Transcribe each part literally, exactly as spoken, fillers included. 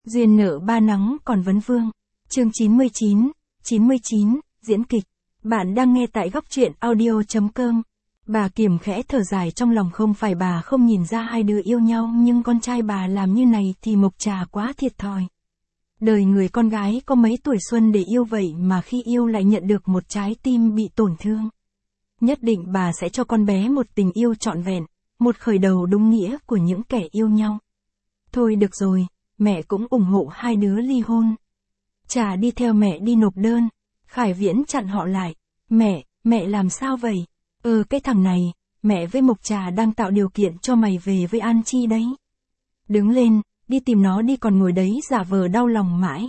Duyên nợ ba nắng còn vấn vương. Chương chín mươi chín, chín mươi chín, diễn kịch. Bạn đang nghe tại góc truyện audio.com. Bà Kiểm khẽ thở dài trong lòng, không phải bà không nhìn ra hai đứa yêu nhau, nhưng con trai bà làm như này thì Mộc Trà quá thiệt thòi. Đời người con gái có mấy tuổi xuân để yêu vậy mà khi yêu lại nhận được một trái tim bị tổn thương. Nhất định bà sẽ cho con bé một tình yêu trọn vẹn, một khởi đầu đúng nghĩa của những kẻ yêu nhau. Thôi được rồi, mẹ cũng ủng hộ hai đứa ly hôn. Trà đi theo mẹ đi nộp đơn. Khải Viễn chặn họ lại. Mẹ, mẹ làm sao vậy? Ừ cái thằng này, mẹ với Mộc Trà đang tạo điều kiện cho mày về với An Chi đấy. Đứng lên, đi tìm nó đi, còn ngồi đấy giả vờ đau lòng mãi.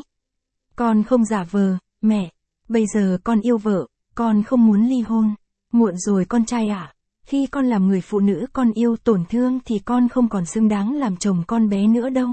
Con không giả vờ, mẹ. Bây giờ con yêu vợ, con không muốn ly hôn. Muộn rồi con trai ạ. Khi con làm người phụ nữ con yêu tổn thương thì con không còn xứng đáng làm chồng con bé nữa đâu.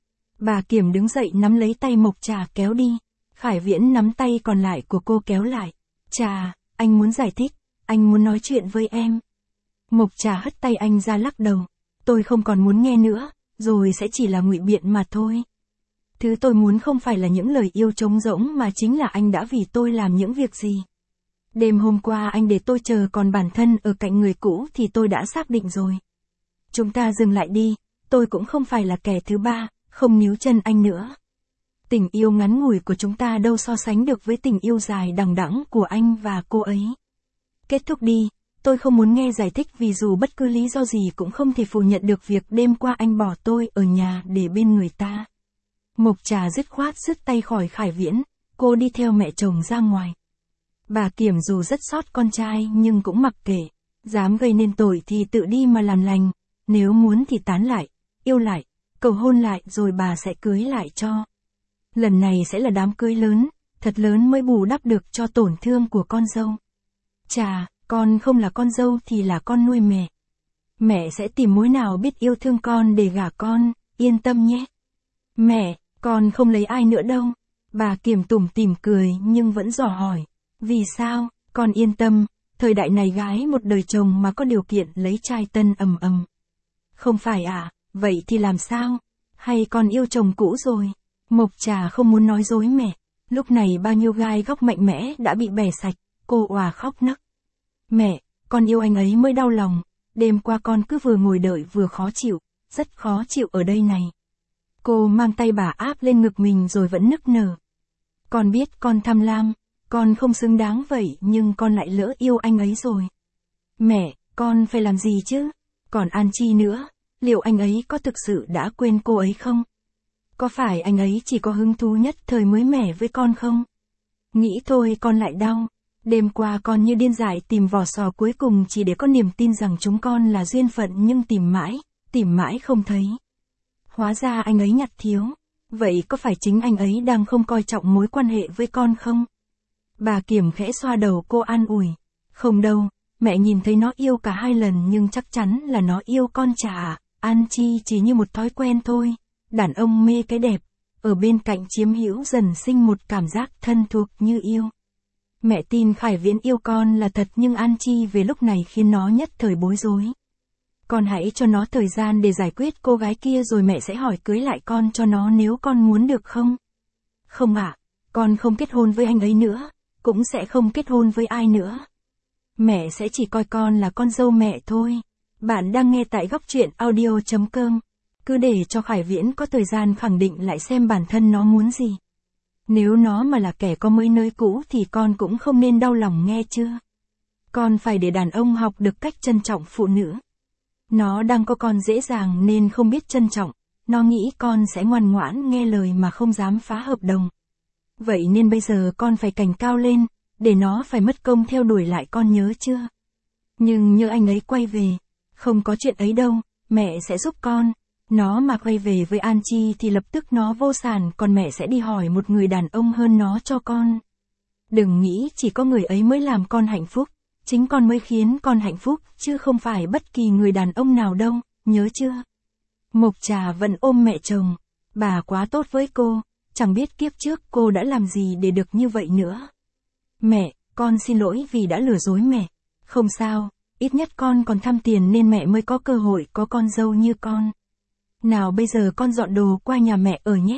Bà Kiểm đứng dậy nắm lấy tay Mộc Trà kéo đi. Khải Viễn nắm tay còn lại của cô kéo lại. Trà, anh muốn giải thích, anh muốn nói chuyện với em. Mộc Trà hất tay anh ra lắc đầu. Tôi không còn muốn nghe nữa, rồi sẽ chỉ là ngụy biện mà thôi. Thứ tôi muốn không phải là những lời yêu trống rỗng mà chính là anh đã vì tôi làm những việc gì. Đêm hôm qua anh để tôi chờ, còn bản thân ở cạnh người cũ thì tôi đã xác định rồi. Chúng ta dừng lại đi, tôi cũng không phải là kẻ thứ ba, không níu chân anh nữa. Tình yêu ngắn ngủi của chúng ta đâu so sánh được với tình yêu dài đằng đẵng của anh và cô ấy. Kết thúc đi, tôi không muốn nghe giải thích, vì dù bất cứ lý do gì cũng không thể phủ nhận được việc đêm qua anh bỏ tôi ở nhà để bên người ta. Mộc Trà dứt khoát dứt tay khỏi Khải Viễn, cô đi theo mẹ chồng ra ngoài. Bà Kiểm dù rất xót con trai nhưng cũng mặc kệ, dám gây nên tội thì tự đi mà làm lành, nếu muốn thì tán lại, yêu lại, cầu hôn lại rồi bà sẽ cưới lại cho. Lần này sẽ là đám cưới lớn, thật lớn mới bù đắp được cho tổn thương của con dâu. Trà, con không là con dâu thì là con nuôi mẹ. Mẹ sẽ tìm mối nào biết yêu thương con để gả con, yên tâm nhé. Mẹ, con không lấy ai nữa đâu. Bà Kiểm tủm tỉm cười nhưng vẫn dò hỏi. Vì sao? Con yên tâm, thời đại này gái một đời chồng mà có điều kiện lấy trai tân ầm ầm. Không phải à, vậy thì làm sao? Hay con yêu chồng cũ rồi? Mộc Trà không muốn nói dối mẹ. Lúc này bao nhiêu gai góc mạnh mẽ đã bị bẻ sạch, cô òa khóc nấc. Mẹ, con yêu anh ấy mới đau lòng. Đêm qua con cứ vừa ngồi đợi vừa khó chịu, rất khó chịu ở đây này. Cô mang tay bà áp lên ngực mình rồi vẫn nức nở. Con biết con tham lam, con không xứng đáng vậy nhưng con lại lỡ yêu anh ấy rồi. Mẹ, con phải làm gì chứ? Còn An Chi nữa, liệu anh ấy có thực sự đã quên cô ấy không? Có phải anh ấy chỉ có hứng thú nhất thời mới mẻ với con không? Nghĩ thôi con lại đau. Đêm qua con như điên dại tìm vỏ sò cuối cùng chỉ để có niềm tin rằng chúng con là duyên phận, nhưng tìm mãi, tìm mãi không thấy. Hóa ra anh ấy nhặt thiếu. Vậy có phải chính anh ấy đang không coi trọng mối quan hệ với con không? Bà Kiểm khẽ xoa đầu cô an ủi. Không đâu, mẹ nhìn thấy nó yêu cả hai lần nhưng chắc chắn là nó yêu con Trà. An Chi chỉ như một thói quen thôi. Đàn ông mê cái đẹp, ở bên cạnh chiếm hữu dần sinh một cảm giác thân thuộc như yêu. Mẹ tin Khải Viễn yêu con là thật, nhưng An Chi về lúc này khiến nó nhất thời bối rối. Con hãy cho nó thời gian để giải quyết cô gái kia rồi mẹ sẽ hỏi cưới lại con cho nó nếu con muốn, được không? Không ạ, con không kết hôn với anh ấy nữa, cũng sẽ không kết hôn với ai nữa. Mẹ sẽ chỉ coi con là con dâu mẹ thôi. Bạn đang nghe tại góc truyện audio.com. Cứ để cho Khải Viễn có thời gian khẳng định lại xem bản thân nó muốn gì. Nếu nó mà là kẻ có mới nới cũ thì con cũng không nên đau lòng, nghe chưa? Con phải để đàn ông học được cách trân trọng phụ nữ. Nó đang có con dễ dàng nên không biết trân trọng. Nó nghĩ con sẽ ngoan ngoãn nghe lời mà không dám phá hợp đồng. Vậy nên bây giờ con phải cảnh cao lên, để nó phải mất công theo đuổi lại, con nhớ chưa? Nhưng như anh ấy quay về, không có chuyện ấy đâu, mẹ sẽ giúp con. Nó mà quay về với An Chi thì lập tức nó vô sản, còn mẹ sẽ đi hỏi một người đàn ông hơn nó cho con. Đừng nghĩ chỉ có người ấy mới làm con hạnh phúc, chính con mới khiến con hạnh phúc, chứ không phải bất kỳ người đàn ông nào đâu, nhớ chưa? Mộc Trà vẫn ôm mẹ chồng. Bà quá tốt với cô, chẳng biết kiếp trước cô đã làm gì để được như vậy nữa. Mẹ, con xin lỗi vì đã lừa dối mẹ. Không sao, ít nhất con còn tham tiền nên mẹ mới có cơ hội có con dâu như con. Nào bây giờ con dọn đồ qua nhà mẹ ở nhé.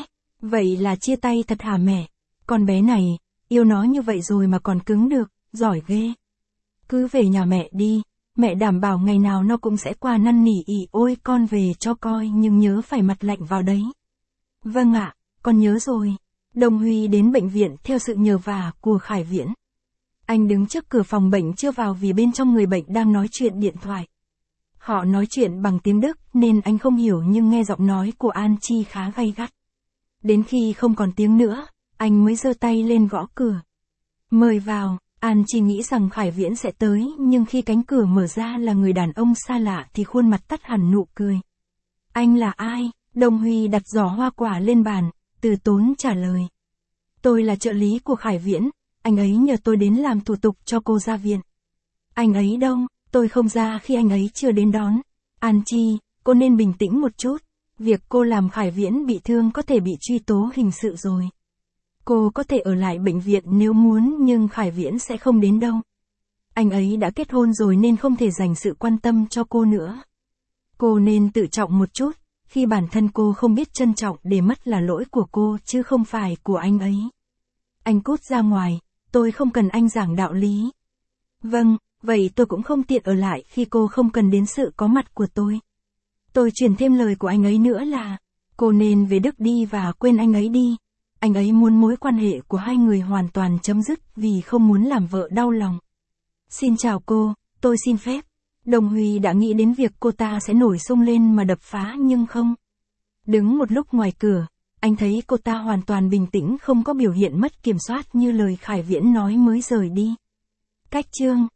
Vậy là chia tay thật hả mẹ? Con bé này, yêu nó như vậy rồi mà còn cứng được, giỏi ghê. Cứ về nhà mẹ đi, mẹ đảm bảo ngày nào nó cũng sẽ qua năn nỉ ỉ ôi con về cho coi nhưng nhớ phải mặt lạnh vào đấy. Vâng ạ, con nhớ rồi. Đồng Huy đến bệnh viện theo sự nhờ vả của Khải Viễn. Anh đứng trước cửa phòng bệnh chưa vào vì bên trong người bệnh đang nói chuyện điện thoại. Họ nói chuyện bằng tiếng Đức nên anh không hiểu nhưng nghe giọng nói của An Chi khá gay gắt. Đến khi không còn tiếng nữa, anh mới giơ tay lên gõ cửa. Mời vào, An Chi nghĩ rằng Khải Viễn sẽ tới nhưng khi cánh cửa mở ra là người đàn ông xa lạ thì khuôn mặt tắt hẳn nụ cười. Anh là ai? Đồng Huy đặt giỏ hoa quả lên bàn, từ tốn trả lời. Tôi là trợ lý của Khải Viễn, anh ấy nhờ tôi đến làm thủ tục cho cô ra viện. Anh ấy đâu? Tôi không ra khi anh ấy chưa đến đón. An Chi, cô nên bình tĩnh một chút. Việc cô làm Khải Viễn bị thương có thể bị truy tố hình sự rồi. Cô có thể ở lại bệnh viện nếu muốn nhưng Khải Viễn sẽ không đến đâu. Anh ấy đã kết hôn rồi nên không thể dành sự quan tâm cho cô nữa. Cô nên tự trọng một chút, khi bản thân cô không biết trân trọng để mất là lỗi của cô chứ không phải của anh ấy. Anh cút ra ngoài, tôi không cần anh giảng đạo lý. Vâng, vậy tôi cũng không tiện ở lại khi cô không cần đến sự có mặt của tôi. Tôi truyền thêm lời của anh ấy nữa là, cô nên về Đức đi và quên anh ấy đi. Anh ấy muốn mối quan hệ của hai người hoàn toàn chấm dứt vì không muốn làm vợ đau lòng. Xin chào cô, tôi xin phép. Đồng Huy đã nghĩ đến việc cô ta sẽ nổi xung lên mà đập phá nhưng không. Đứng một lúc ngoài cửa, anh thấy cô ta hoàn toàn bình tĩnh không có biểu hiện mất kiểm soát như lời Khải Viễn nói mới rời đi. Cách chương